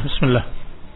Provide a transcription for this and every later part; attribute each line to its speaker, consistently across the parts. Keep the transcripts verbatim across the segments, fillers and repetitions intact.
Speaker 1: بسم الله.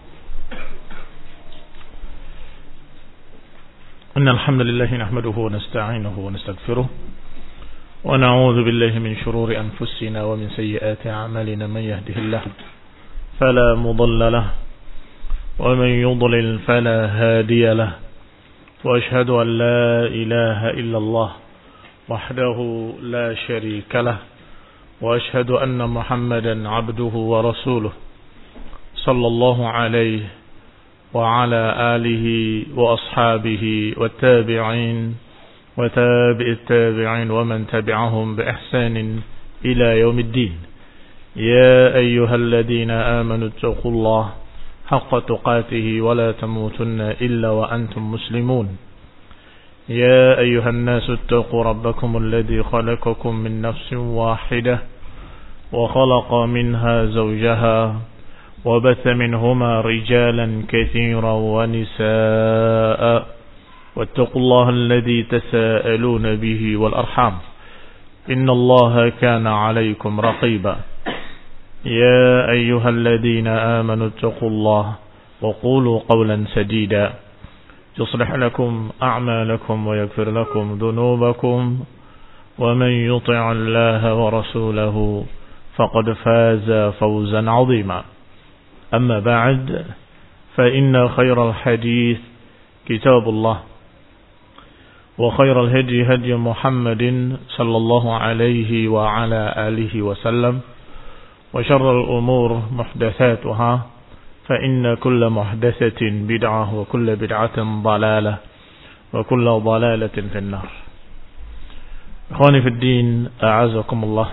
Speaker 1: إن الحمد لله نحمده ونستعينه ونستغفره ونعوذ بالله من شرور أنفسنا ومن سيئات أعمالنا. من يهده الله فلا مضل له ومن يضلل فلا هادي له وأشهد أن لا إله إلا الله وحده لا شريك له وأشهد أن محمدا عبده ورسوله صلى الله عليه وعلى آله وأصحابه والتابعين وتابع التابعين ومن تبعهم بإحسان إلى يوم الدين. يا أيها الذين آمنوا اتقوا الله حق تقاته ولا تموتن إلا وأنتم مسلمون. يا أيها الناس اتقوا ربكم الذي خلقكم من نفس واحدة وخلق منها زوجها وبث منهما رجالا كثيرا ونساء واتقوا الله الذي تساءلون به والأرحام إن الله كان عليكم رقيبا. يا أيها الذين آمنوا اتقوا الله وقولوا قولا سديدا يصلح لكم أعمالكم ويغفر لكم ذنوبكم ومن يطع الله ورسوله فقد فاز فوزا عظيما. أما بعد فإن خير الحديث كتاب الله وخير الهدي هدي محمد صلى الله عليه وعلى آله وسلم وشر الأمور محدثاتها فإن كل محدثة بدعة وكل بدعة ضلالة وكل ضلالة في النار. إخواني في الدين أعزكم الله.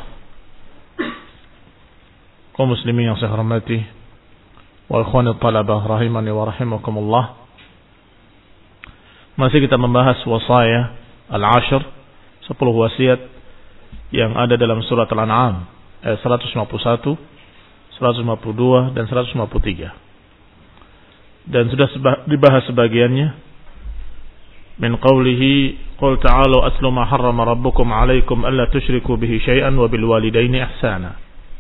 Speaker 1: kaum muslimin yang saya hormati, wa ikhwani talabah rahimani wa rahimakumullah. Masih kita membahas wasaya al-ashr, sepuluh wasiat yang ada dalam surat Al-An'am ayat seratus lima puluh satu, seratus lima puluh dua dan seratus lima puluh tiga. Dan sudah dibahas sebagiannya. Min qawlihi qul ta'alu aslu ma harrama rabbukum 'alaikum alla tusyriku bihi syai'an wa bil walidaini ihsana.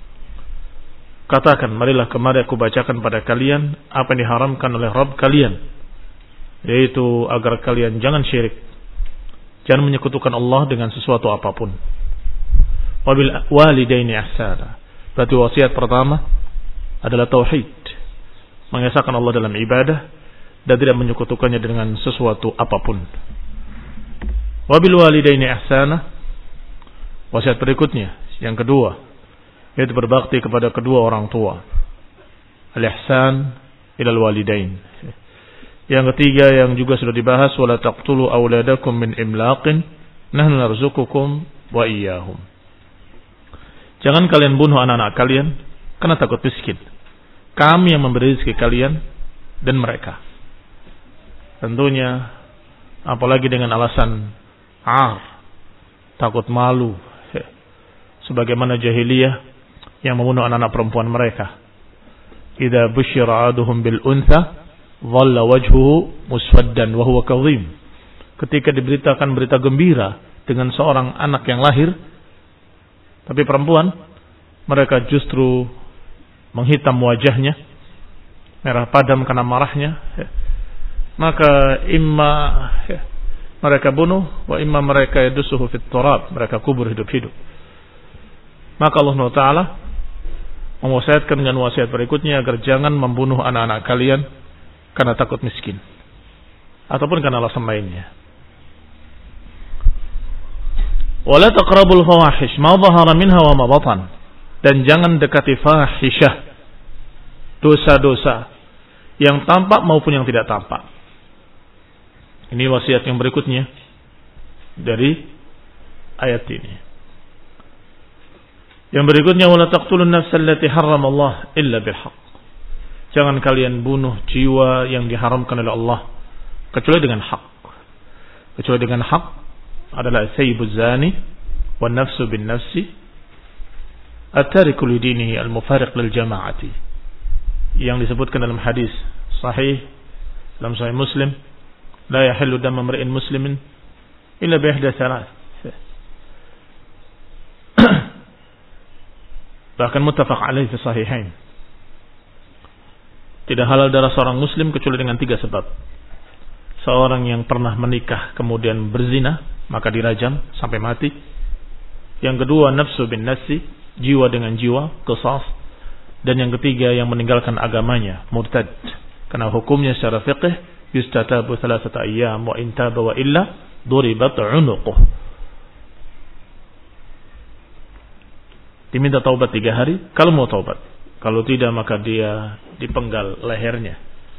Speaker 1: Katakan, marilah kemari aku bacakan pada kalian apa yang diharamkan oleh Rabb kalian, yaitu agar kalian jangan syirik, jangan menyekutukan Allah dengan sesuatu apapun. Wa bil walidaini ihsana. Berarti wasiat pertama adalah tauhid, mengesahkan Allah dalam ibadah dan tidak menyekutukannya dengan sesuatu apapun. Wa bil walidaini ihsana. Wasiat berikutnya, yang kedua, yaitu berbakti kepada kedua orang tua. Al-ihsan ilal walidain. Yang ketiga yang juga sudah dibahas, wala taqtulu auladakum min imlaqin nahnu narzuqukum wa iyyahum. Jangan kalian bunuh anak-anak kalian karena takut miskin. Kami yang memberi rezeki kalian dan mereka. Tentunya apalagi dengan alasan ar, takut malu, sebagaimana jahiliyah yang membunuh anak-anak perempuan mereka. Idza busyira aduhum bil untha dhalla wajhuhu muswaddan wa huwa kadhim. Ketika diberitakan berita gembira dengan seorang anak yang lahir tapi perempuan, mereka justru menghitam wajahnya, merah padam karena marahnya. Maka imma mereka bunuh wa imma mereka yadusuhu fit turab, mereka kubur hidup-hidup. Maka Allah Taala mewasiatkan dengan wasiat berikutnya agar jangan membunuh anak-anak kalian karena takut miskin ataupun karena alasan lainnya. Wala taqrabul fawahish ma dhahara minha wa ma batan. Dan jangan dekati fahisyah, dosa-dosa yang tampak maupun yang tidak tampak. Ini wasiat yang berikutnya dari ayat ini. Yang berikutnya, wala taqtulun nafsal lati harramallah illa bil haqq. Jangan kalian bunuh jiwa yang diharamkan oleh Allah kecuali dengan hak. Kecuali dengan hak adalah sayyibuz zani wan nafsu bin nafsi at-tariku li dinihi al-mufariq lil jama'ati. Yang disebutkan dalam hadis sahih dalam sahih Muslim, la yahillu damu imri'in muslimin illa bi ihda thalath. Bahkan muttafaq alaih fi sahihain. Tidak halal darah seorang muslim kecuali dengan tiga sebab. Seorang yang pernah menikah kemudian berzina, maka dirajam sampai mati. Yang kedua, nafsu bin nafsi, jiwa dengan jiwa, qisas. Dan yang ketiga, yang meninggalkan agamanya, murtad. Karena hukumnya secara fiqh, yustatabu thalathata ayyam wa in taba wa illa duribat 'unuquh. Diminta taubat tiga hari kalau mau taubat. Kalau tidak maka dia dipenggal lehernya.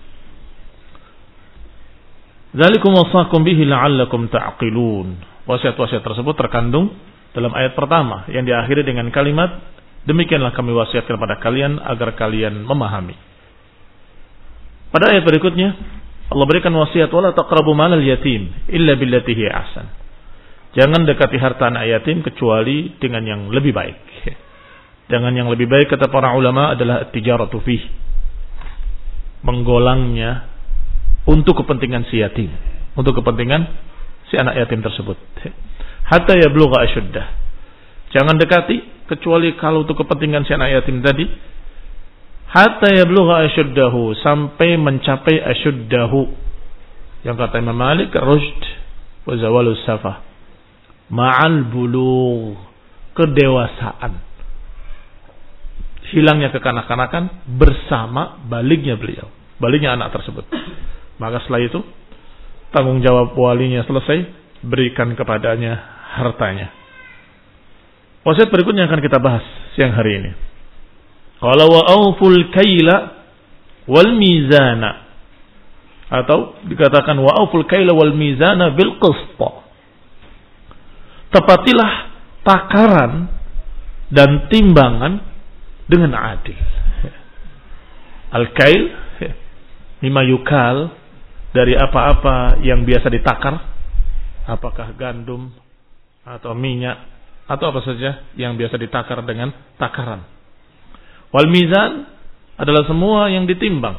Speaker 1: Dzalikum wasaqum bihi la'allakum ta'qilun. Wasiat-wasiat tersebut terkandung dalam ayat pertama yang diakhiri dengan kalimat demikianlah kami wasiatkan kepada kalian agar kalian memahami. Pada ayat berikutnya Allah berikan wasiat wala taqrabu malal yatim illa billati hi ahsan. Jangan dekati harta anak yatim kecuali dengan yang lebih baik. Dengan yang lebih baik kata para ulama adalah tijaratu fih. Menggolangnya untuk kepentingan si yatim, untuk kepentingan si anak yatim tersebut. Hatta yablugha ashuddah. Jangan dekati kecuali kalau untuk kepentingan si anak yatim tadi. Hatta yablugha ashuddahu, sampai mencapai ashuddahu. Yang kata Imam Malik, rushd wa zawalus safah. Ma'al bulugh, kedewasaan. Hilangnya kekanak-kanakan bersama baliknya beliau, baliknya anak tersebut. Maka setelah itu tanggung jawab walinya selesai, berikan kepadanya hartanya. Wasiat berikutnya akan kita bahas siang hari ini. Qala wa awful kaila wal mizana, atau dikatakan wa awful kaila wal mizana bil qist. Tepatilah takaran dan timbangan dengan adil. Al-kail mimma yukal, dari apa-apa yang biasa ditakar, apakah gandum atau minyak atau apa saja yang biasa ditakar dengan takaran. Wal mizan adalah semua yang ditimbang.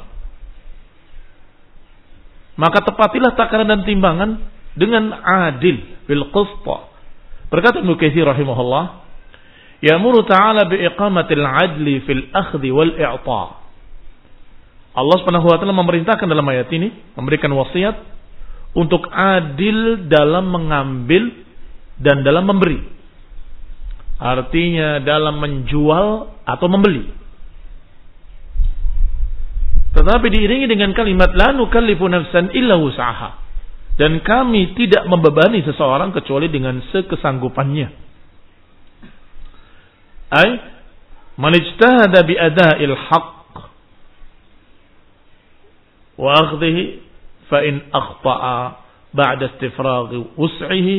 Speaker 1: Maka tepatilah takaran dan timbangan dengan adil, bil qist. Berkata Ibnu Katsir rahimahullah, ya'muru ta'ala bi'iqamatil 'adli fil akhdhi wal i'ta'. Allah Subhanahu wa taala memerintahkan dalam ayat ini, memberikan wasiat untuk adil dalam mengambil dan dalam memberi. Artinya dalam menjual atau membeli. Tetapi diiringi dengan kalimat la nukallifu nafsan illa wus'aha. Dan kami tidak membebani seseorang kecuali dengan sekesanggupannya. Ay man ijtahada bi ada'il haqq wa akhdhihi fa in akhta'a ba'da istifraghi wus'ihi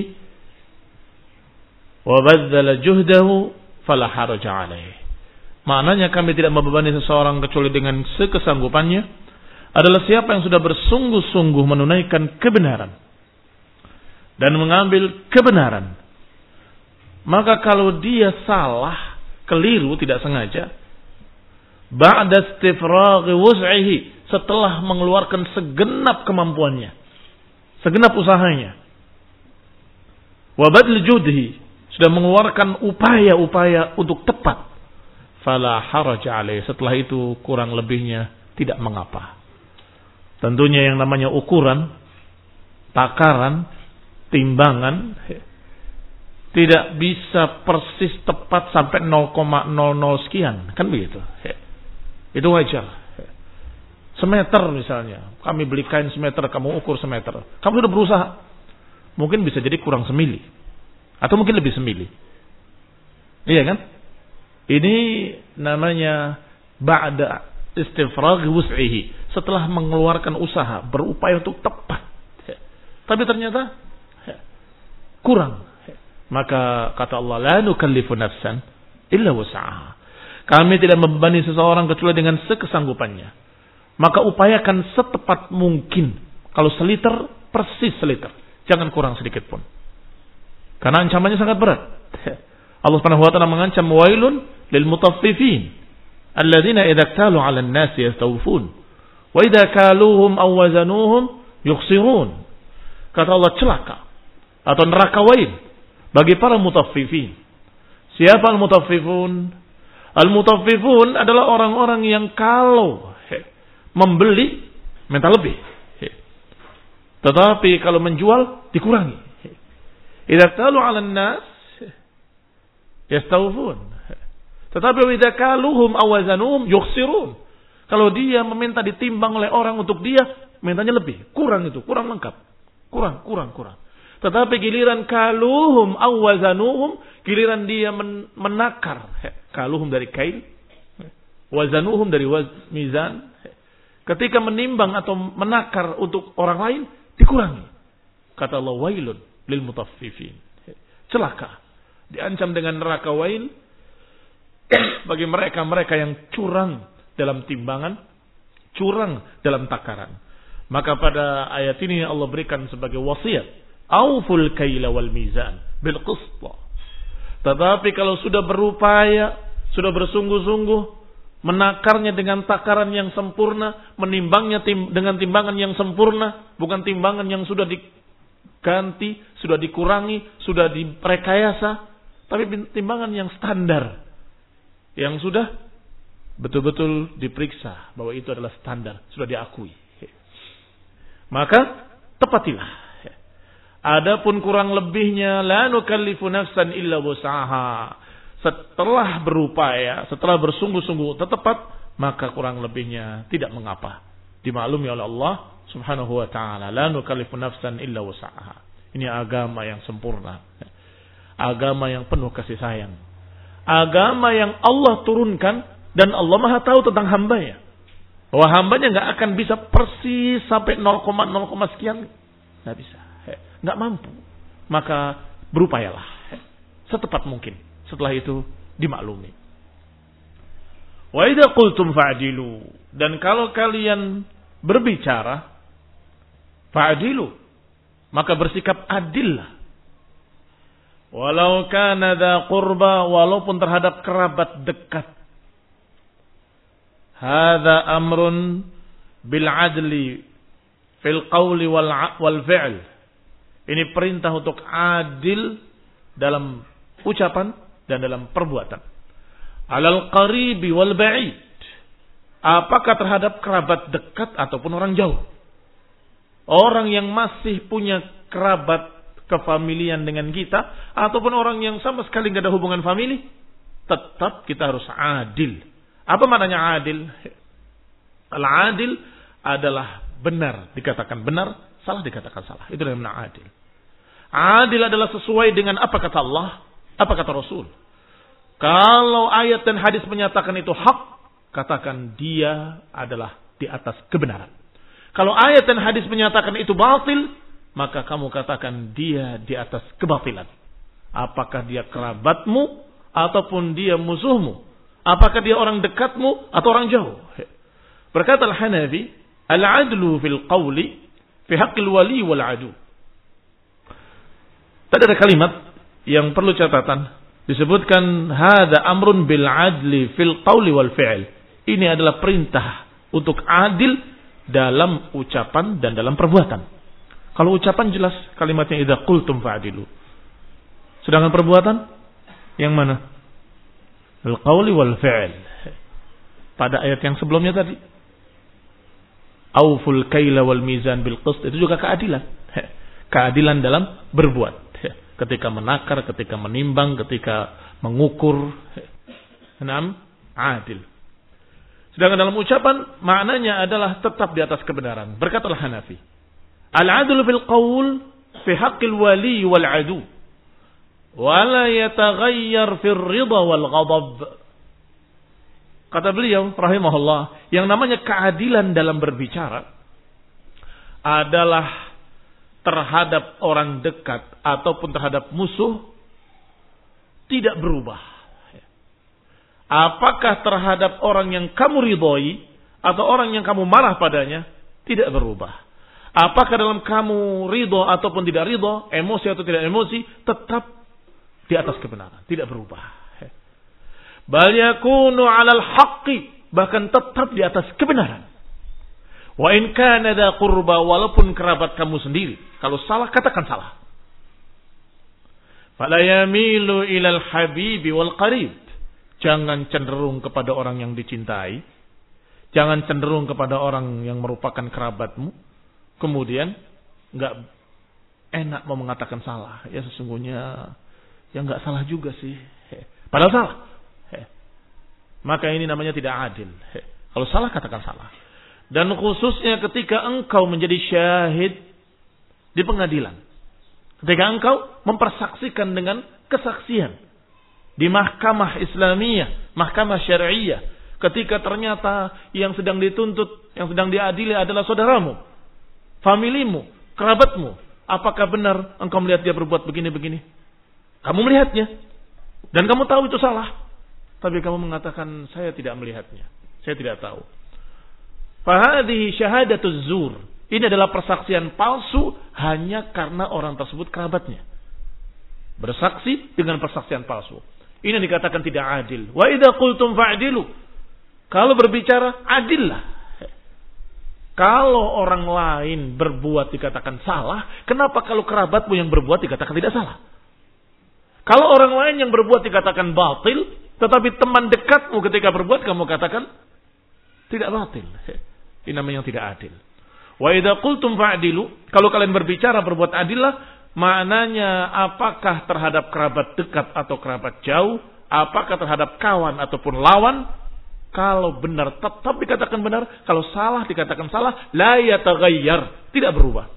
Speaker 1: wa badala juhdahu fala haraja 'alaihi. Maknanya kami tidak membebani seseorang kecuali dengan sekesanggupannya adalah siapa yang sudah bersungguh-sungguh menunaikan kebenaran dan mengambil kebenaran. Maka kalau dia salah, keliru, tidak sengaja, ba'da istifraghi wus'ihi, setelah mengeluarkan segenap kemampuannya, segenap usahanya, wa badl judhi, sudah mengeluarkan upaya-upaya untuk tepat, fala haraja alaih, setelah itu kurang lebihnya tidak mengapa. Tentunya yang namanya ukuran, takaran, timbangan tidak bisa persis tepat sampai nol koma nol nol sekian, kan begitu. Itu wajar. Semeter misalnya, kami beli kain semeter, kamu ukur semeter, kamu sudah berusaha, mungkin bisa jadi kurang semili, atau mungkin lebih semili. Iya kan? Ini namanya ba'da istifraghi wus'ihi, setelah mengeluarkan usaha, berupaya untuk tepat, tapi ternyata kurang. Maka kata Allah, la nukallifu nafsan illa wus'aha. Kami tidak membebani seseorang kecuali dengan sekesanggupannya. Maka upayakan setepat mungkin. Kalau seliter, persis seliter. Jangan kurang sedikit pun. Karena ancamannya sangat berat. Allah Subhanahu wa taala mengancam, wailun lil mutaffifin alladzina idza iktalu 'alan nasi yastawfun wa idza kaluhum aw wazanuhum yukhsirun. Kata Allah, celaka atau neraka wail bagi para mutaffifin. Siapa al-mutaffifun? Al-mutaffifun adalah orang-orang yang kalau membeli minta lebih. Tetapi kalau menjual dikurangi. Idza qalu 'alan nas yastawfun. Tetapi idza kaluhum aw wazanuhum yukhsirun. Kalau dia meminta ditimbang oleh orang untuk dia, mintanya lebih, kurang itu, kurang lengkap. Kurang, kurang, kurang. Tetapi giliran kaluhum aw wazanuhum, giliran dia men- menakar. Kaluhum dari kail, wazanuhum dari waz, mizan. Ketika menimbang atau menakar untuk orang lain, dikurangi. Kata Allah, wailun lil mutaffifin. Celaka. Diancam dengan neraka wail bagi mereka-mereka yang curang dalam timbangan, curang dalam takaran. Maka pada ayat ini Allah berikan sebagai wasiat, auful kaila wal mizan bil qist. Tetapi kalau sudah berupaya, sudah bersungguh-sungguh menakarnya dengan takaran yang sempurna, menimbangnya tim, dengan timbangan yang sempurna, bukan timbangan yang sudah diganti, sudah dikurangi, sudah direkayasa, tapi timbangan yang standar, yang sudah betul-betul diperiksa bahwa itu adalah standar, sudah diakui. Maka tepatilah. Adapun kurang lebihnya, la nukallifu nafsan illa wus'aha. Setelah berupaya, setelah bersungguh-sungguh tepat, maka kurang lebihnya tidak mengapa. Dimaklumi oleh Allah Subhanahu wa taala, la nukallifu nafsan illa wus'aha. Ini agama yang sempurna. Agama yang penuh kasih sayang. Agama yang Allah turunkan dan Allah Maha tahu tentang hambanya. Bahwa hambanya enggak akan bisa persis sampai nol koma nol sekian. Enggak bisa. Enggak mampu. Maka berupayalah setepat mungkin. Setelah itu dimaklumi. Wa idza qultum fa'dilu, dan kalau kalian berbicara fa'dilu, maka bersikap adillah. Walau kana dza qurba, walaupun terhadap kerabat dekat. Hadza amrun bil adli fil qawli wal wal fi'l. Ini perintah untuk adil dalam ucapan dan dalam perbuatan. Alal qaribi wal ba'id. Apakah terhadap kerabat dekat ataupun orang jauh? Orang yang masih punya kerabat kefamilian dengan kita, ataupun orang yang sama sekali tidak ada hubungan famili, tetap kita harus adil. Apa maknanya adil? Al-adil adalah benar dikatakan benar, salah dikatakan salah. Itu yang namanya adil. Adil adalah sesuai dengan apa kata Allah, apa kata Rasul. Kalau ayat dan hadis menyatakan itu hak, katakan dia adalah di atas kebenaran. Kalau ayat dan hadis menyatakan itu batil, maka kamu katakan dia di atas kebatilan. Apakah dia kerabatmu ataupun dia musuhmu? Apakah dia orang dekatmu atau orang jauh? Berkata Al-Hanafi, al-adlu fil qawli fi haqqil wali wal adu. Tadi ada kalimat yang perlu catatan. Disebutkan hadza amrun bil adli fil qawli wal fi'l. Ini adalah perintah untuk adil dalam ucapan dan dalam perbuatan. Kalau ucapan jelas kalimatnya idza qultum fa'dilu. Sedangkan perbuatan yang mana? Al-qawli wal fi'l. Pada ayat yang sebelumnya tadi. Auful kaila wal mizan bil qist, itu juga keadilan. Keadilan dalam berbuat. Ketika menakar, ketika menimbang, ketika mengukur. Enam, adil. Sedangkan dalam ucapan maknanya adalah tetap di atas kebenaran. Berkatalah Hanafi, al-adlu fil qawl fi haqqil wali wal adu wa la yataghayyar fil ridha wal ghadab. Kata beliau rahimahullah, yang namanya keadilan dalam berbicara adalah terhadap orang dekat ataupun terhadap musuh tidak berubah. Apakah terhadap orang yang kamu ridhoi atau orang yang kamu marah padanya, tidak berubah. Apakah dalam kamu ridho ataupun tidak ridho, emosi atau tidak emosi, tetap di atas kebenaran, tidak berubah. Bal yakunu 'alal haqqi, bahkan tetap di atas kebenaran. Wa in kana dza qurba, walaupun kerabat kamu sendiri, kalau salah katakan salah. Fala yamilu ilal habibi wal qarib. Jangan cenderung kepada orang yang dicintai. Jangan cenderung kepada orang yang merupakan kerabatmu, kemudian nggak enak mau mengatakan salah. Ya sesungguhnya ya nggak salah juga sih. Padahal salah. Maka ini namanya tidak adil. Kalau salah katakan salah. Dan khususnya ketika engkau menjadi syahid di pengadilan. Ketika engkau mempersaksikan dengan kesaksian di mahkamah Islamiyah, mahkamah syariah, ketika ternyata yang sedang dituntut, yang sedang diadili adalah saudaramu, familimu, kerabatmu, apakah benar engkau melihat dia berbuat begini-begini? Kamu melihatnya dan kamu tahu itu salah, tapi kamu mengatakan saya tidak melihatnya, saya tidak tahu. Fahadhihi syahadatuz zur. Ini adalah persaksian palsu hanya karena orang tersebut kerabatnya. Bersaksi dengan persaksian palsu. Ini dikatakan tidak adil. Wa idza qultum fa'dilu. Kalau berbicara adillah. Kalau orang lain berbuat dikatakan salah, kenapa kalau kerabatmu yang berbuat dikatakan tidak salah? Kalau orang lain yang berbuat dikatakan batil, tetapi teman dekatmu ketika berbuat kamu katakan tidak batil. Ini namanya yang tidak adil. Wa idza qultum fa'dilu, kalau kalian berbicara berbuat adillah, maknanya apakah terhadap kerabat dekat atau kerabat jauh, apakah terhadap kawan ataupun lawan, kalau benar tetap dikatakan benar, kalau salah dikatakan salah, la yataghayyar, tidak berubah.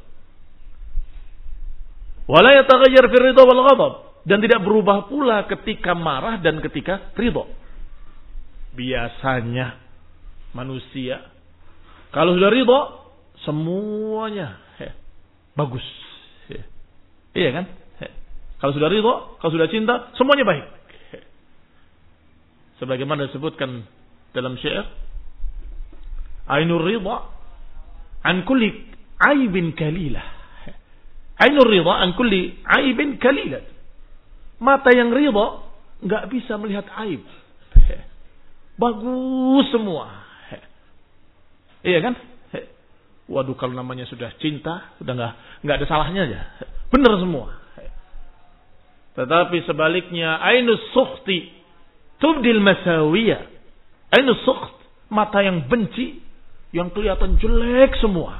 Speaker 1: Wa la yataghayyar fi ridha wal ghadab, dan tidak berubah pula ketika marah dan ketika ridha. Biasanya manusia kalau sudah ridha semuanya he, bagus. He. Iya kan? He. Kalau sudah ridha, kalau sudah cinta, semuanya baik. He. Sebagaimana disebutkan dalam syair, Ainur ridha an kulli aibin kalilah. Ainur ridha an kulli aibin kalilah. Mata yang ridha enggak bisa melihat aib. He. Bagus semua. He. Iya kan? Waduh, kalau namanya sudah cinta, sudah nggak nggak ada salahnya aja, benar semua. Tetapi sebaliknya, ainus sukhti tubdil masawiyah. Ainus sukht, mata yang benci, yang kelihatan jelek semua.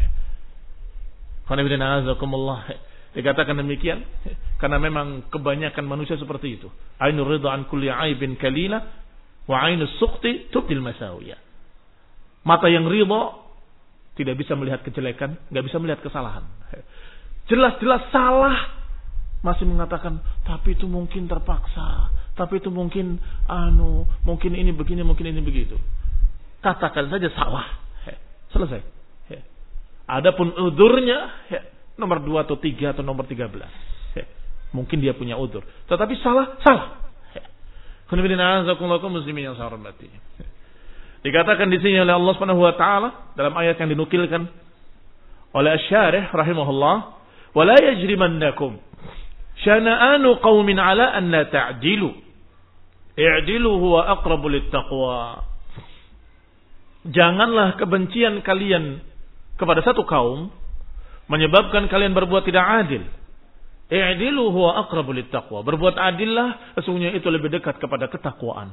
Speaker 1: Dikatakan demikian karena memang kebanyakan manusia seperti itu. Ainur ridha an kulli aibin kalila wa ainus sukhti tubdil masawiyah. Mata yang ridha tidak bisa melihat kejelekan, nggak bisa melihat kesalahan. Jelas-jelas salah, masih mengatakan, tapi itu mungkin terpaksa, tapi itu mungkin anu, mungkin ini begini, mungkin ini begitu. Katakan saja salah, selesai. Adapun udurnya nomor dua atau tiga atau nomor tiga belas, mungkin dia punya udur, tetapi salah, salah. Muslimin yang saya hormati. Dikatakan di sini oleh Allah Subhanahu wa taala dalam ayat yang dinukilkan oleh Asy-Syarih rahimahullah, "Wa la yajrimannakum syana'anu qaumin 'ala an la ta'dilu. I'dilu huwa aqrabu lit-taqwa." Janganlah kebencian kalian kepada satu kaum menyebabkan kalian berbuat tidak adil. I'dilu huwa aqrabu lit-taqwa. Berbuat adillah, sesungguhnya itu lebih dekat kepada ketakwaan.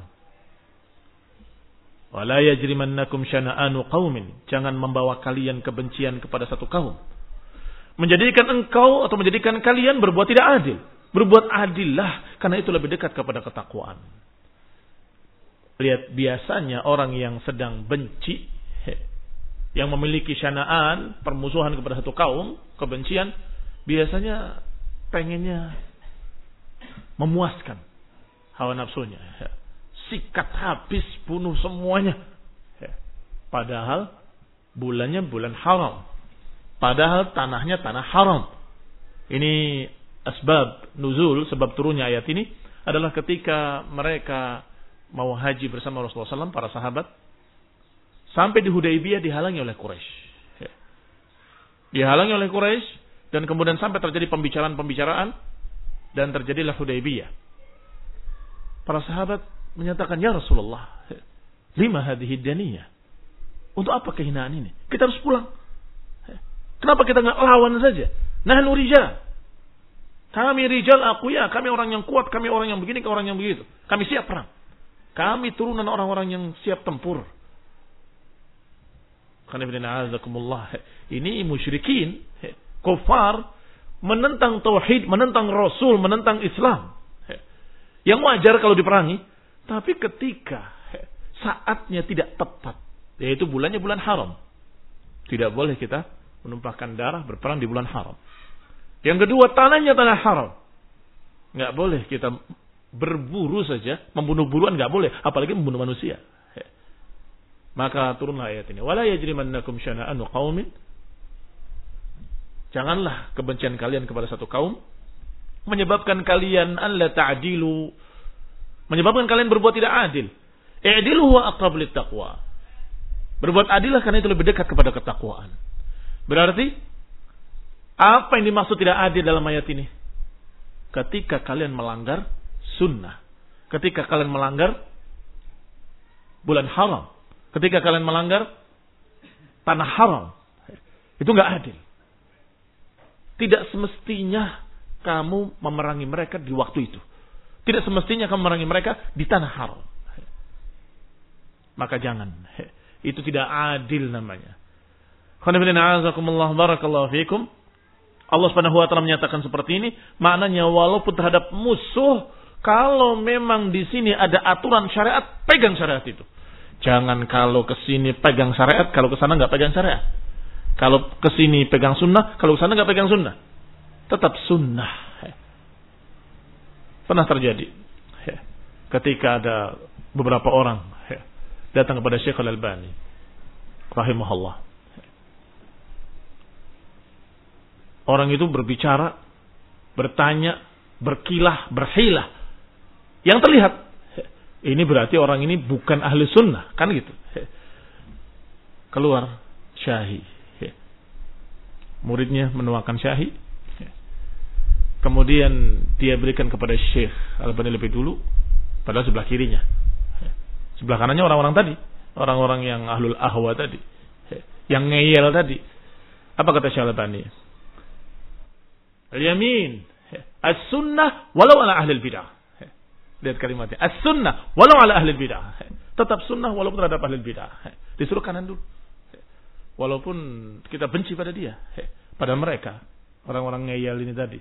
Speaker 1: Wala yajrimannakum syana'anu qaumin. Jangan membawa kalian kebencian kepada satu kaum. Menjadikan engkau atau menjadikan kalian berbuat tidak adil. Berbuat adillah karena itu lebih dekat kepada ketakwaan. Lihat, biasanya orang yang sedang benci, yang memiliki syana'an, permusuhan kepada satu kaum, kebencian, biasanya pengennya memuaskan hawa nafsunya. Sikat habis, bunuh semuanya. Padahal bulannya bulan haram. Padahal tanahnya tanah haram. Ini asbab nuzul, sebab turunnya ayat ini adalah ketika mereka mau haji bersama Rasulullah shallallahu alaihi wasallam, para sahabat, sampai di Hudaybiyah dihalangi oleh Quraisy. Dihalangi oleh Quraisy dan kemudian sampai terjadi pembicaraan-pembicaraan dan terjadilah Hudaybiyah. Para sahabat menyatakan, ya Rasulullah, lima hadhihi daniyah. Untuk apa kehinaan ini? Kita harus pulang. Kenapa kita nggak lawan saja? Nahnu rijal. Kami rijal aqwiya, kami orang yang kuat, kami orang yang begini, kami orang yang begitu. Kami siap perang. Kami turunan orang-orang yang siap tempur. Ini musyrikin, kufar, menentang tauhid, menentang Rasul, menentang Islam. Yang wajar kalau diperangi, tapi ketika saatnya tidak tepat, yaitu bulannya bulan haram, tidak boleh kita menumpahkan darah berperang di bulan haram. Yang kedua, tanahnya tanah haram, nggak boleh kita berburu saja, membunuh buruan nggak boleh, apalagi membunuh manusia. Maka turunlah ayat ini. Wala yajrimannakum syana'anu qaumin. Janganlah kebencian kalian kepada satu kaum menyebabkan kalian alla ta'dilu, menyebabkan kalian berbuat tidak adil. I'dilu huwa aqrab littaqwa. Berbuat adillah karena itu lebih dekat kepada ketakwaan. Berarti apa yang dimaksud tidak adil dalam ayat ini? Ketika kalian melanggar sunnah, ketika kalian melanggar bulan haram, ketika kalian melanggar tanah haram, itu enggak adil. Tidak semestinya kamu memerangi mereka di waktu itu. Tidak semestinya kamu memerangi mereka di tanah haram. Maka jangan. Itu tidak adil namanya. Barakallahu fikum. Allah Subhanahu wa taala menyatakan seperti ini, maknanya walaupun terhadap musuh, kalau memang di sini ada aturan syariat, pegang syariat itu. Jangan kalau ke sini pegang syariat, kalau ke sana enggak pegang syariat. Kalau ke sini pegang sunnah, kalau ke sana enggak pegang sunnah. Tetap sunnah. Pernah terjadi ketika ada beberapa orang datang kepada Syekh Al-Albani rahimahullah. Orang itu berbicara, bertanya, berkilah, berhilah. Yang terlihat, ini berarti orang ini bukan ahli sunnah, kan gitu. Keluar Syahi. Muridnya menuakan Syahi. Kemudian dia berikan kepada Syekh Al-Albani lebih dulu, padahal sebelah kirinya. Sebelah kanannya orang-orang tadi, orang-orang yang ahlul ahwa tadi, yang ngeyel tadi. Apa kata Syekh Al-Albani? Al-yamin, as-sunnah walau ala ahli bidah. Lihat kalimatnya, as-sunnah walau ala ahli bidah. Tetap sunnah walaupun terhadap ahli bidah. Disuruh kanan dulu. Walaupun kita benci pada dia, pada mereka, orang-orang ngeyel ini tadi.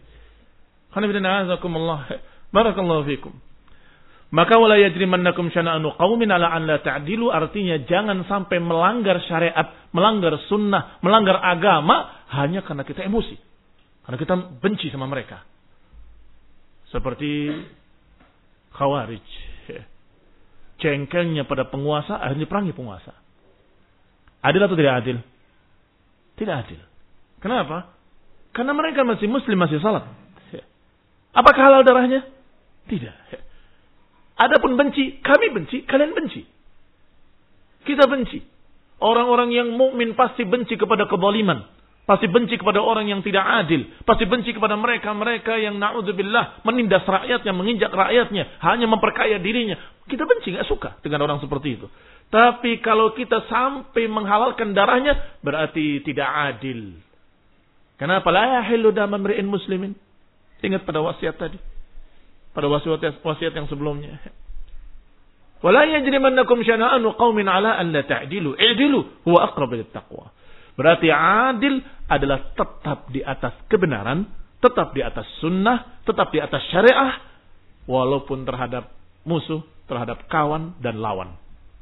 Speaker 1: Barakallahu fikum. Maka wala yajrimannakum syana'anu qaumin ala an la ta'dilu, artinya jangan sampai melanggar syariat, melanggar sunnah, melanggar agama hanya karena kita emosi, karena kita benci sama mereka. Seperti Khawarij, cengkelnya pada penguasa, akhirnya perangi penguasa. Adil atau tidak adil? Tidak adil. Kenapa? Karena mereka masih muslim, masih salat. Apakah halal darahnya? Tidak. Adapun benci, kami benci, kalian benci. Kita benci. Orang-orang yang mukmin pasti benci kepada kezaliman, pasti benci kepada orang yang tidak adil, pasti benci kepada mereka-mereka yang na'udzubillah menindas rakyatnya, menginjak rakyatnya, hanya memperkaya dirinya. Kita benci, enggak suka dengan orang seperti itu. Tapi kalau kita sampai menghalalkan darahnya, berarti tidak adil. Kenapa? La yahillu damu imri'in muslimin. Ingat pada wasiat tadi. Pada wasiat wasiat yang sebelumnya. Wala yajrimannakum syana'anu qaumin ala an la ta'dilu. I'dilu huwa aqrabu littaqwa. Berarti adil adalah tetap di atas kebenaran, tetap di atas sunnah, tetap di atas syariah, walaupun terhadap musuh, terhadap kawan dan lawan.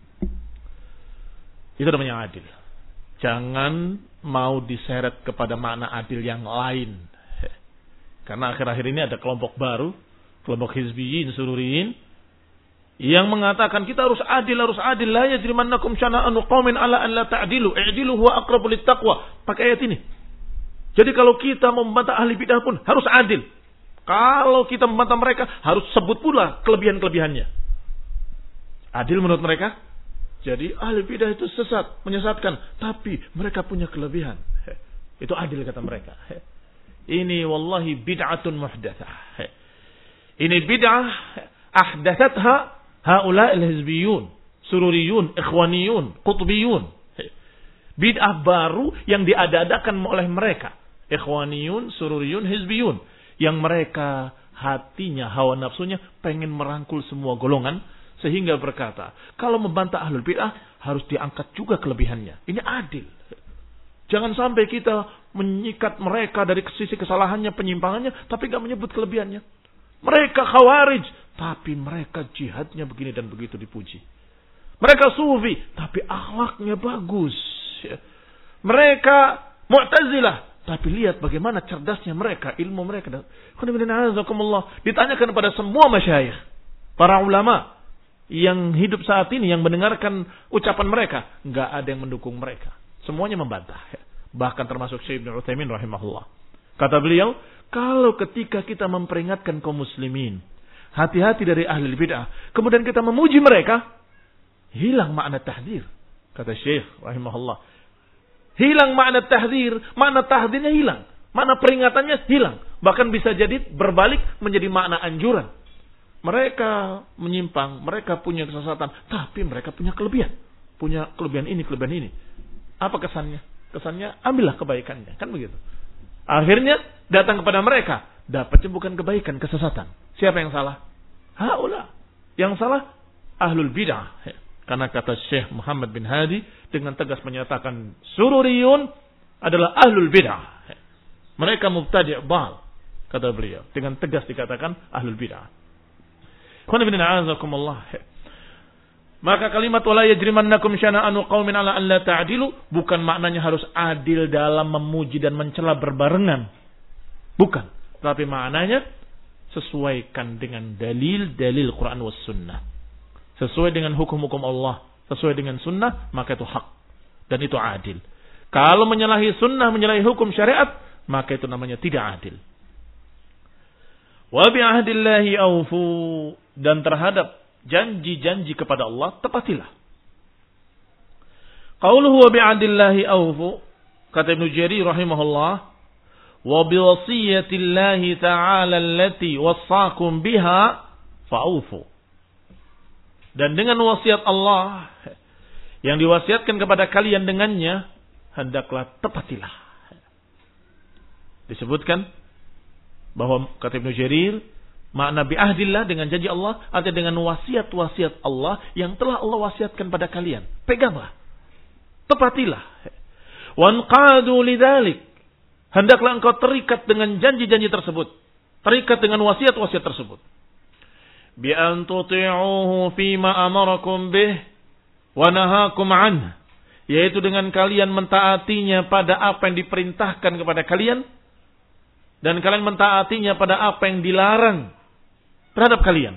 Speaker 1: Itu namanya adil. Jangan mau diseret kepada makna adil yang lain. Karena akhir-akhir ini ada kelompok baru, kelompok hizbiyin, sururiyin, yang mengatakan kita harus adil, harus adil. La yajrimannakum syana'anu qaumin ala an la ta'dilu. I'dilu huwa aqrabu littaqwa. Pakai ayat ini. Jadi kalau kita membantah ahli bidah pun harus adil. Kalau kita membantah mereka harus sebut pula kelebihan-kelebihannya. Adil menurut mereka. Jadi ahli bidah itu sesat, menyesatkan, tapi mereka punya kelebihan. Itu adil kata mereka. Ini wallahi bid'atun muhdatsah. Ini bid'ah ahdatsatha haula al-hizbiyun, sururiyun, ikhwaniyun, qutbiyun. Bid'ah baru yang diada-adakan oleh mereka. Ikhwaniyun, sururiyun, hizbiyun. Yang mereka hatinya, hawa nafsunya pengen merangkul semua golongan. Sehingga berkata, kalau membantah ahlul bid'ah harus diangkat juga kelebihannya. Ini adil. Jangan sampai kita menyikat mereka dari sisi kesalahannya, penyimpangannya, tapi gak menyebut kelebihannya. Mereka khawarij, tapi mereka jihadnya begini dan begitu dipuji. Mereka sufi, tapi akhlaknya bagus. Mereka mu'tazilah, tapi lihat bagaimana cerdasnya mereka, ilmu mereka. Ditanyakan kepada semua masyayikh, para ulama yang hidup saat ini, yang mendengarkan ucapan mereka, nggak ada yang mendukung mereka. Semuanya membantah. Bahkan termasuk Syekh Ibnu Utsaimin rahimahullah. Kata beliau, kalau ketika kita memperingatkan kaum muslimin, hati-hati dari ahli bid'ah, kemudian kita memuji mereka, hilang makna tahdzir. Kata Syekh rahimahullah. Hilang makna tahdzir, makna tahdzirnya hilang. Makna peringatannya hilang. Bahkan bisa jadi berbalik menjadi makna anjuran. Mereka menyimpang, mereka punya kesesatan, tapi mereka punya kelebihan. Punya kelebihan ini, kelebihan ini. Apa kesannya? Kesannya ambillah kebaikannya. Kan begitu. Akhirnya datang kepada mereka. Dapatnya bukan kebaikan, kesesatan. Siapa yang salah? Haula. Yang salah ahlul bid'ah. Karena kata Syekh Muhammad bin Hadi dengan tegas menyatakan sururiyun adalah ahlul bid'ah. Mereka mubtadi' dhal. Kata beliau. Dengan tegas dikatakan ahlul bid'ah. Maka kalimat wala yajrimannakum syana'anu qaumin ala an la ta'dilu bukan maknanya harus adil dalam memuji dan mencela berbarengan. Bukan, tapi maknanya sesuaikan dengan dalil-dalil Quran was sunnah. Sesuai dengan hukum-hukum Allah, sesuai dengan sunnah, maka itu hak dan itu adil. Kalau menyalahi sunnah, menyalahi hukum syariat, maka itu namanya tidak adil. Wa bi ahdillahi awfu, dan terhadap janji-janji kepada Allah tepatilah. Qauluhu wa bi ahdillahi awfu, kata Ibnu Jarir rahimahullah, wa bi wasiyatillahi ta'ala allati wassakum biha fa'ufu. Dan dengan wasiat Allah yang diwasiatkan kepada kalian dengannya, hendaklah tepatilah. Disebutkan bahwa kata Ibnu Jarir, makna bi'ahdillah dengan janji Allah artinya dengan wasiat-wasiat Allah yang telah Allah wasiatkan pada kalian. Peganglah. Tepatilah. Wanqadu lidzalik. Hendaklah engkau terikat dengan janji-janji tersebut. Terikat dengan wasiat-wasiat tersebut. Bi an tuti'uhu fima amarakum bih wa nahakum anhu. Yaitu dengan kalian mentaatinya pada apa yang diperintahkan kepada kalian dan kalian mentaatinya pada apa yang dilarang terhadap kalian.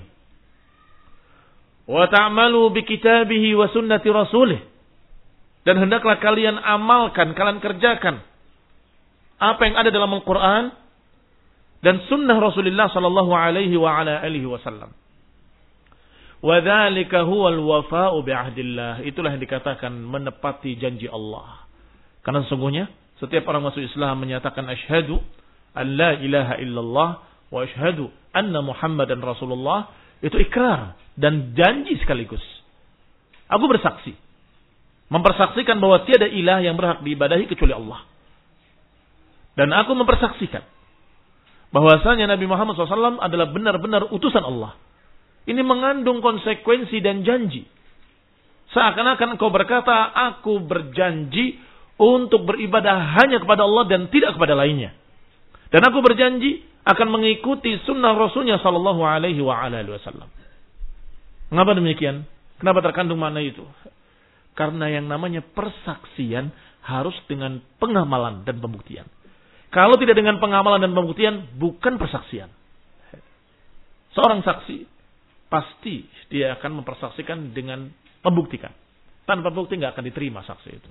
Speaker 1: Wa ta'malu bi kitabihi wa sunnati rasulih. Dan hendaklah kalian amalkan, kalian kerjakan apa yang ada dalam Al-Quran dan sunnah Rasulullah sallallahu alaihi wa ala alihi wasallam. Wa dzalika huwal wafa'u bi ahdillah. Itulah yang dikatakan menepati janji Allah. Karena sesungguhnya setiap orang masuk Islam menyatakan asyhadu an la ilaha illallah wa asyhadu anna Muhammadan Rasulullah, itu ikrar dan janji sekaligus. Aku bersaksi, mempersaksikan bahwa tiada ilah yang berhak diibadahi kecuali Allah. Dan aku mempersaksikan bahwasanya Nabi Muhammad shallallahu alaihi wasallam adalah benar-benar utusan Allah. Ini mengandung konsekuensi dan janji. Seakan-akan engkau berkata, aku berjanji untuk beribadah hanya kepada Allah dan tidak kepada lainnya. Dan aku berjanji akan mengikuti sunnah Rasulnya sallallahu alaihi wa alihi wasallam. Mengapa demikian? Kenapa terkandung makna itu? Karena yang namanya persaksian harus dengan pengamalan dan pembuktian. Kalau tidak dengan pengamalan dan pembuktian, bukan persaksian. Seorang saksi pasti dia akan mempersaksikan dengan membuktikan. Tanpa bukti nggak akan diterima saksi itu.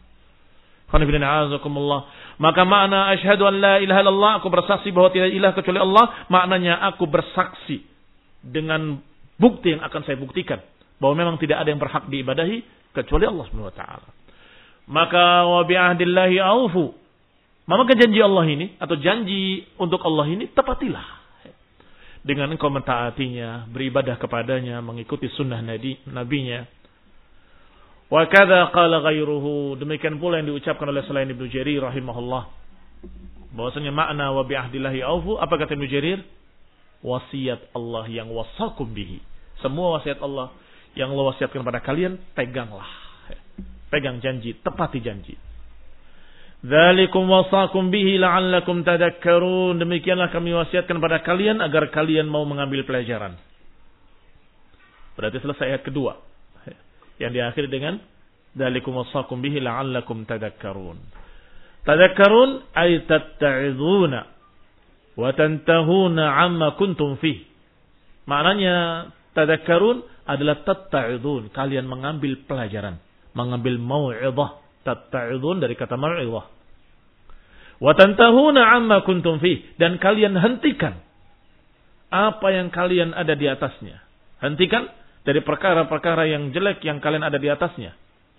Speaker 1: Maka makna asyhadu an la ilaha illallah, aku bersaksi bahwa tidak ilah kecuali Allah, maknanya aku bersaksi dengan bukti yang akan saya buktikan bahwa memang tidak ada yang berhak diibadahi kecuali Allah Subhanahu wa taala. Maka wa bi ahdillahi aufu. Maka janji Allah ini atau janji untuk Allah ini tepatilah. Dengan engkau mentaatinya, beribadah kepadanya, mengikuti sunnah nabi, nabinya. Wa kadza qala ghairuhu, demikian pula yang diucapkan oleh selain Ibnu Jarir rahimahullah. Bahwasanya makna wa bi ahdillahi aufu, apa kata Ibnu Jarir? Wasiat Allah yang wasakum bihi. Semua wasiat Allah yang Allah wasiatkan pada kalian, peganglah. pegang janji, tepati janji. Dzalikum wasaqum bihi la'allakum tadhakkarun. Demikianlah kami wasiatkan pada kalian agar kalian mau mengambil pelajaran. Berarti selesai ayat kedua. Yang diakhiri dengan dzalikum wasaqum bihi la'allakum tadhakkarun. Tadhakkarun ay tatta'iduna wa tantahuna 'amma kuntum fi. Maknanya tadhakkarun adalah tatta'idun, kalian mengambil pelajaran, mengambil mau'izah. Tatta'idun dari kata mau'izah. Wa tantahuna 'amma kuntum fi, dan kalian hentikan apa yang kalian ada di atasnya. Hentikan dari perkara-perkara yang jelek yang kalian ada di atasnya.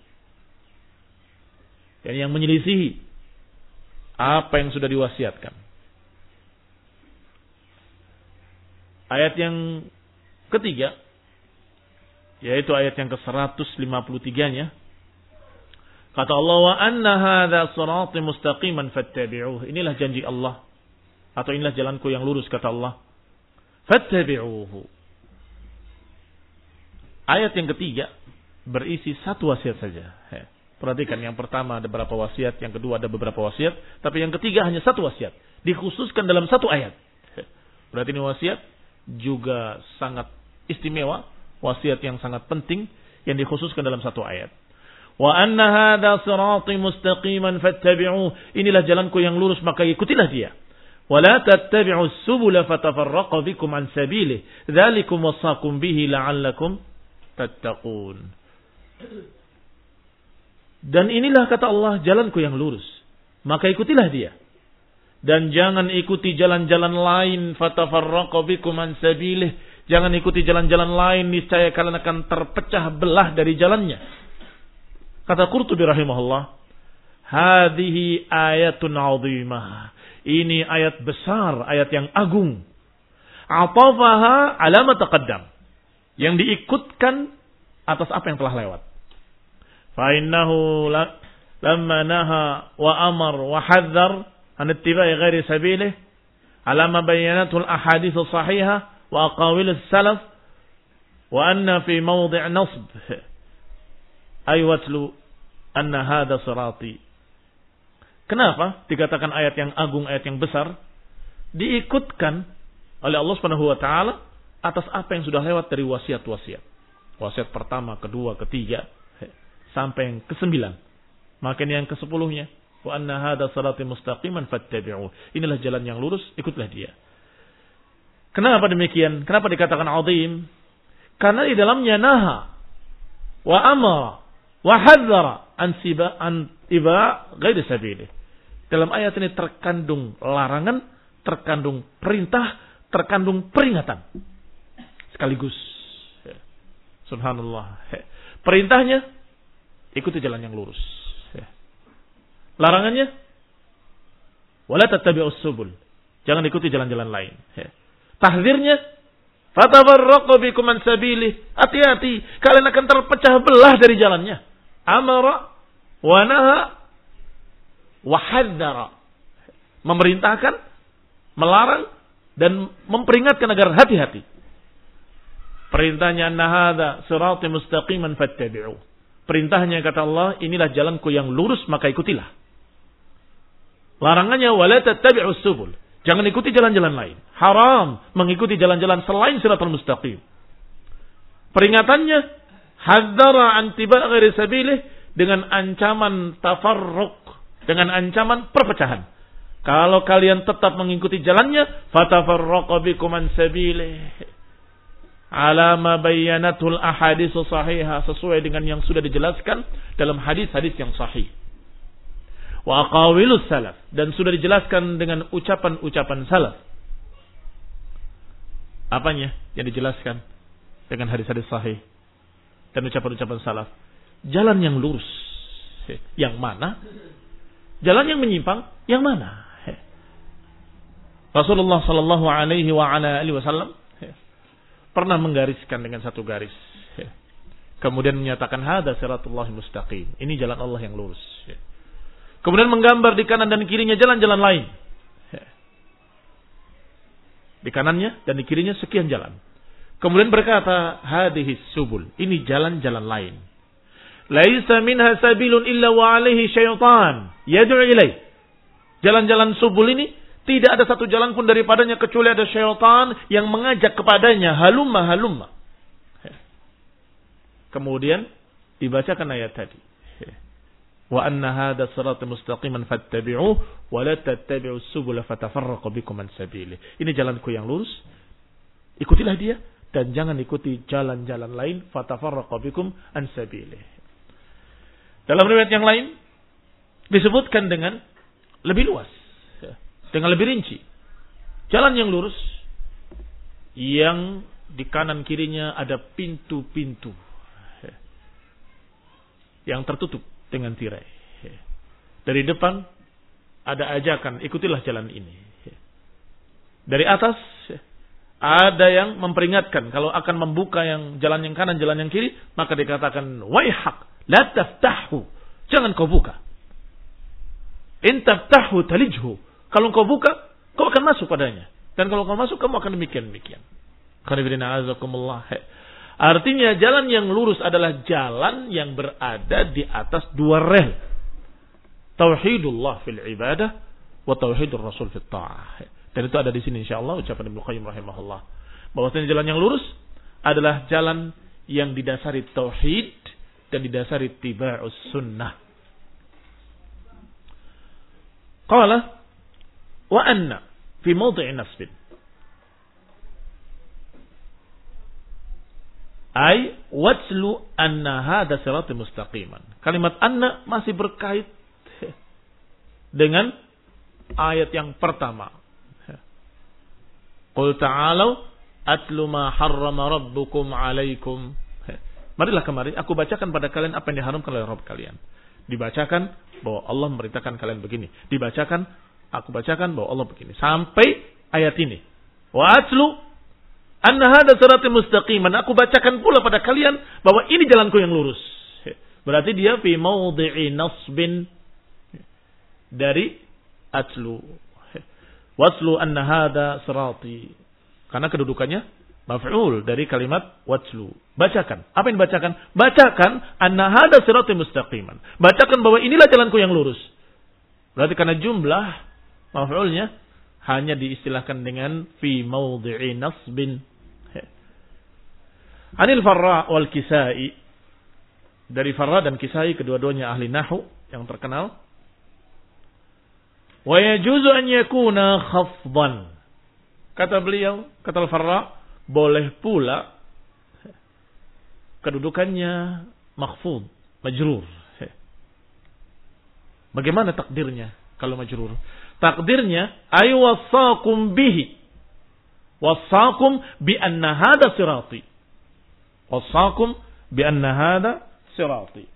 Speaker 1: Dan yang menyelisihi apa yang sudah diwasiatkan. Ayat yang ketiga, yaitu ayat yang ke seratus lima puluh tiga-nya. Kata Allah, wa anna hadza sirati mustaqiman fattabi'uhu. Inilah janji Allah, atau inilah jalanku yang lurus, kata Allah. Fattabi'uhu. Ayat yang ketiga berisi satu wasiat saja. Perhatikan, yang pertama ada beberapa wasiat, yang kedua ada beberapa wasiat, tapi yang ketiga hanya satu wasiat, dikhususkan dalam satu ayat. Berarti ini wasiat juga sangat istimewa, wasiat yang sangat penting yang dikhususkan dalam satu ayat. Wa anna hadza sirati mustaqiman fattabi'uhu. Inilah jalanku yang lurus, maka ikutilah dia. Wa la tattabi'us subula fatafarraqa bikum an sabilihi. Dzalikum wasaqum bihi la'allakum tattaqun. Dan inilah kata Allah jalanku yang lurus, maka ikutilah dia. Dan jangan ikuti jalan-jalan lain, fatafarraqa bikum an sabilihi. Jangan ikuti jalan-jalan lain, niscaya kalian akan terpecah belah dari jalannya. Kata Qurtubi rahimahullah, hadhihi ayatun 'azimah. Ini ayat besar, ayat yang agung. Atafaha 'ala ma taqaddam. Yang diikutkan atas apa yang telah lewat. Fa innahu lamma naha wa amar wa hadzar an ittiba'i ghairi sabilihi 'ala ma bayyanathu al-ahadits as-sahihah wa aqawil as-salaf wa anna fi mawdi' nasb ay watlu anna hadha sirati. Kenapa dikatakan ayat yang agung, ayat yang besar? Diikutkan oleh Allah Subhanahu wa taala atas apa yang sudah lewat dari wasiat-wasiat. Wasiat pertama, kedua, ketiga sampai yang kesembilan. Makin yang kesepuluhnya, wa anna hadha sirati mustaqiman fattabi'u. Inilah jalan yang lurus, ikutlah dia. Kenapa demikian? Kenapa dikatakan azim? Karena di dalamnya naha wa amara wa hadzara an siba an tiba ghairi sabilih. Dalam ayat ini terkandung larangan, terkandung perintah, terkandung peringatan sekaligus. Subhanallah. Perintahnya ikuti jalan yang lurus. Larangannya wala tattabi'us subul. Jangan ikuti jalan-jalan lain. Tahdzirnya fatafarraqu bikum an sabilih. Hati-hati, kalian akan terpecah belah dari jalannya. Amara wa naha wa hadzara. Memerintahkan, melarang dan memperingatkan agar hati-hati. Perintahnya anna hadza sirati mustaqiman fattabi'u. Perintahnya kata Allah, inilah jalanku yang lurus, maka ikutilah. Larangannya wala tattabi'us subul. Jangan ikuti jalan-jalan lain. Haram mengikuti jalan-jalan selain siratal mustaqim. Peringatannya hadzara an tiba' ghairi sabilih, dengan ancaman tafarruq, dengan ancaman perpecahan. Kalau kalian tetap mengikuti jalannya, fatafarraqa bikum an sabilih. Ala ma bayyanatul ahadits sahihah, sesuai dengan yang sudah dijelaskan dalam hadis-hadis yang sahih. Wa aqawilus salaf, dan sudah dijelaskan dengan ucapan-ucapan salaf. Apanya yang dijelaskan dengan hadis-hadis sahih dan ucapan-ucapan salaf? Jalan yang lurus. Yang mana? Jalan yang menyimpang yang mana? Rasulullah sallallahu alaihi wa ala alihi wasallam pernah menggariskan dengan satu garis. Kemudian menyatakan hadza siratullahi mustaqim. Ini jalan Allah yang lurus. Kemudian menggambar di kanan dan kirinya jalan-jalan lain. Di kanannya dan di kirinya sekian jalan. Kemudian berkata hadhis subul. Ini jalan-jalan lain. Laisa minha sabilun illa wa alaihi syaitan yad'u ilaih. Jalan-jalan subul ini tidak ada satu jalan pun daripadanya kecuali ada syaitan yang mengajak kepadanya. Halumma halumma. Kemudian dibacakan ayat tadi. Wa anna hadha siratan mustaqiman fattabi'uhu wa la tattabi'us subula fatafarraqu bikum an sabilihi. Ini jalanku yang lurus. Ikutilah dia dan jangan ikuti jalan-jalan lain, fatafarraqu bikum an sabilihi. Dalam riwayat yang lain disebutkan dengan lebih luas, dengan lebih rinci. Jalan yang lurus yang di kanan kirinya ada pintu-pintu yang tertutup dengan tirai. Dari depan ada ajakan, ikutilah jalan ini. Dari atas ada yang memperingatkan kalau akan membuka yang jalan yang kanan, jalan yang kiri, maka dikatakan waihak, la taftahu, jangan kau buka. In taftahu talijhu, kalau kau buka, kau akan masuk padanya. Dan kalau kau masuk, kamu akan demikian-demikian. Artinya jalan yang lurus adalah jalan yang berada di atas dua rel. Tauhidullah fil ibadah wa tauhidur rasul fit ta'ah. Dan itu ada di sini insyaallah ucapan Ibnu Qayyim rahimahullah. Bahwasanya jalan yang lurus adalah jalan yang didasari tauhid dan didasari tiba'us sunnah. Qala wa anna fi mawdi'i nasbin ay watslu anna hadha siratal mustaqiman. Kalimat anna masih berkait dengan ayat yang pertama. Qul ta'alu atlu ma harrama rabbukum alaikum. Marilah kemari aku bacakan pada kalian apa yang diharamkan oleh Rabb kalian. Dibacakan bahwa Allah memerintahkan kalian begini. Dibacakan, aku bacakan bahwa Allah begini. Sampai ayat ini. Wa atlu anna hadha siratal mustaqiman. Aku bacakan pula pada kalian bahwa ini jalanku yang lurus. Berarti dia fi mawdi'i nasbin dari atlu. Waslu anna hadha sirati. Karena kedudukannya maf'ul dari kalimat watslu. Bacakan. Apa yang dibacakan? Bacakan anna hadha siratal mustaqiman. Bacakan bahwa inilah jalanku yang lurus. Berarti karena jumlah maf'ulnya hanya diistilahkan dengan fi mawdi'i nasbin. Anil Farra wal Kisai. Dari Farra dan Kisai, kedua-duanya ahli nahwu yang terkenal. Wa yajuzu an yakuna khafdan. Kata beliau, kata Al-Farra, boleh pula kedudukannya makhfud, majrur. Bagaimana takdirnya kalau majrur? Takdirnya ay wasaqum bihi. Wasaqum bi anna hadha sirati. Wasaqum bi anna hadha sirati.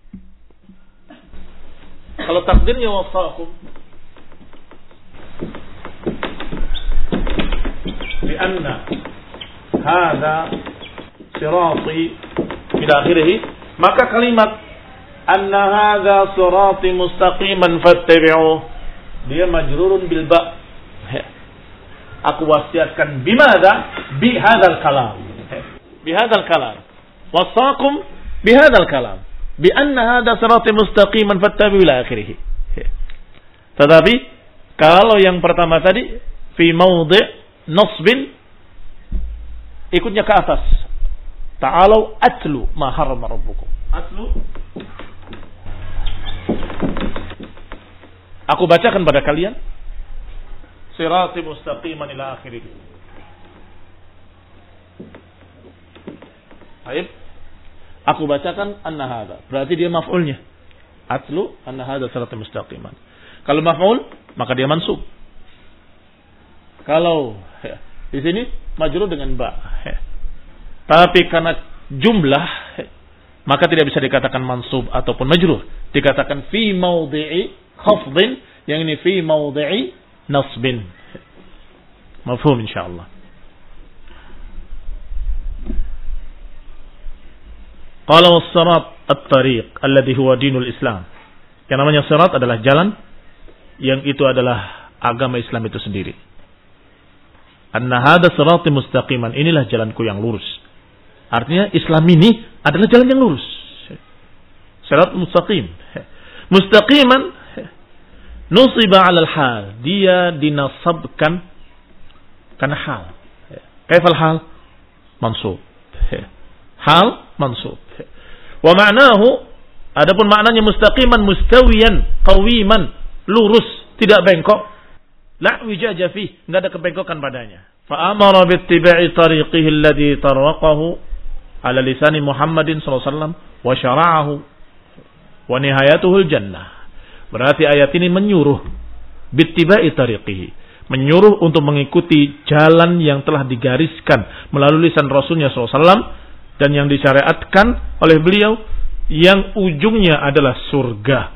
Speaker 1: Kalau takdirnya wasaqum bi anna hadha sirati ila akhirih, maka kalimat anna hadha sirati mustaqiman fattabi'uh dia majrurun bil ba. Aku wasiatkan bimadha bi hadzal kalam. Bi hadzal kalam. Wasaqum bi hadzal kalam. Bi anna hadha sirati mustaqiman fattabi'uh ila akhirih. Tetapi kalau yang pertama tadi fi mawdi' nasbin ikutnya ke atas. Ta'alau atlu ma harrama rabbukum. Atlu. Aku bacakan pada kalian sirati mustaqiman ila akhirih. Baik. Aku bacakan anna hadza. Berarti dia maf'ulnya. Atlu anna hadza sirati mustaqiman. Kalau maf'ul maka dia mansub. Kalau ya, di sini majrur dengan ba. Ya. Tapi karena jumlah ya, maka tidak bisa dikatakan mansub ataupun majrur. Dikatakan fi mawdi'i khafdin, yang ini fi mawdi'i nasbin. Mafhum insyaallah. Qala was-sirat at-tariq alladhi huwa dinul Islam. Yang namanya sirat adalah jalan yang itu adalah agama Islam itu sendiri. Anna hadha sirati mustaqiman, inilah jalanku yang lurus. Artinya Islam ini adalah jalan yang lurus. Sirat mustaqim. Mustaqiman nusiba 'alal hal. Dia dinasabkan karena hal. Kaifal hal? Mansub. Hal mansub. Wa ma'nahu, adapun maknanya mustaqiman mustawiyan, qawiman, lurus, tidak bengkok. La wijaja fi, enggak ada kebengkokan padanya. Fa amara bi ittiba'i tariqihi alladhi tarwaqahu ala lisani Muhammadin sallallahu alaihi wasallam wa syara'ahu wa nihayatuhu al-jannah. Berarti ayat ini menyuruh bi ittiba'i tariqihi, menyuruh untuk mengikuti jalan yang telah digariskan melalui lisan Rasulnya sallallahu alaihi wasallam dan yang disyariatkan oleh beliau, yang ujungnya adalah surga.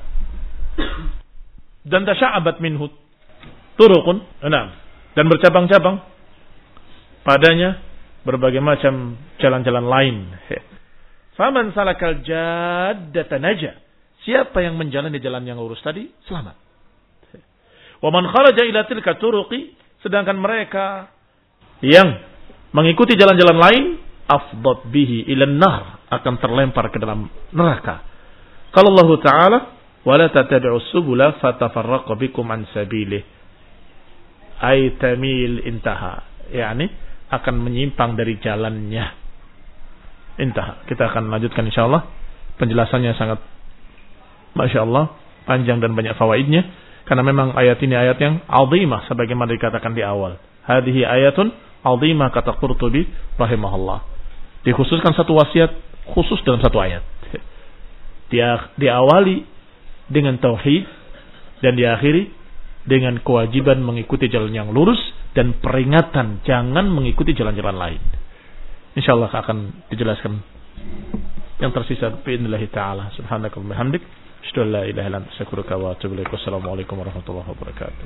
Speaker 1: Dan tasya'abat minhu turuqun, enam, dan bercabang-cabang padanya berbagai macam jalan-jalan lain. Faman salakal jaddata naja, siapa yang menjalani jalan yang lurus tadi selamat. Wa man kharaja ila tilka turuqi, sedangkan mereka yang mengikuti jalan-jalan lain, afdad bihi ila nar, akan terlempar ke dalam neraka. Qala Allah Ta'ala, wala tattabi'us subula fatafarraqu bikum an sabilihi, ay tamil intaha, yakni akan menyimpang dari jalannya. Intaha. Kita akan lanjutkan insyaallah. Penjelasannya sangat Masya Allah, panjang dan banyak fawaidnya, karena memang ayat ini ayat yang azimah sebagaimana dikatakan di awal. Hadhihi ayatun azimah, kata Qurtubi rahimahullah. Dikhususkan satu wasiat khusus dalam satu ayat. Dia diawali dengan tauhid dan diakhiri dengan kewajiban mengikuti jalan yang lurus dan peringatan jangan mengikuti jalan-jalan lain. Insyaallah akan dijelaskan yang tersisa biidznillah taala. Subhanakallahumma wa bihamdik, asyhadu an la ilaha illa anta, astaghfiruka wa atubu ilaik. Wassalamualaikum warahmatullahi wabarakatuh.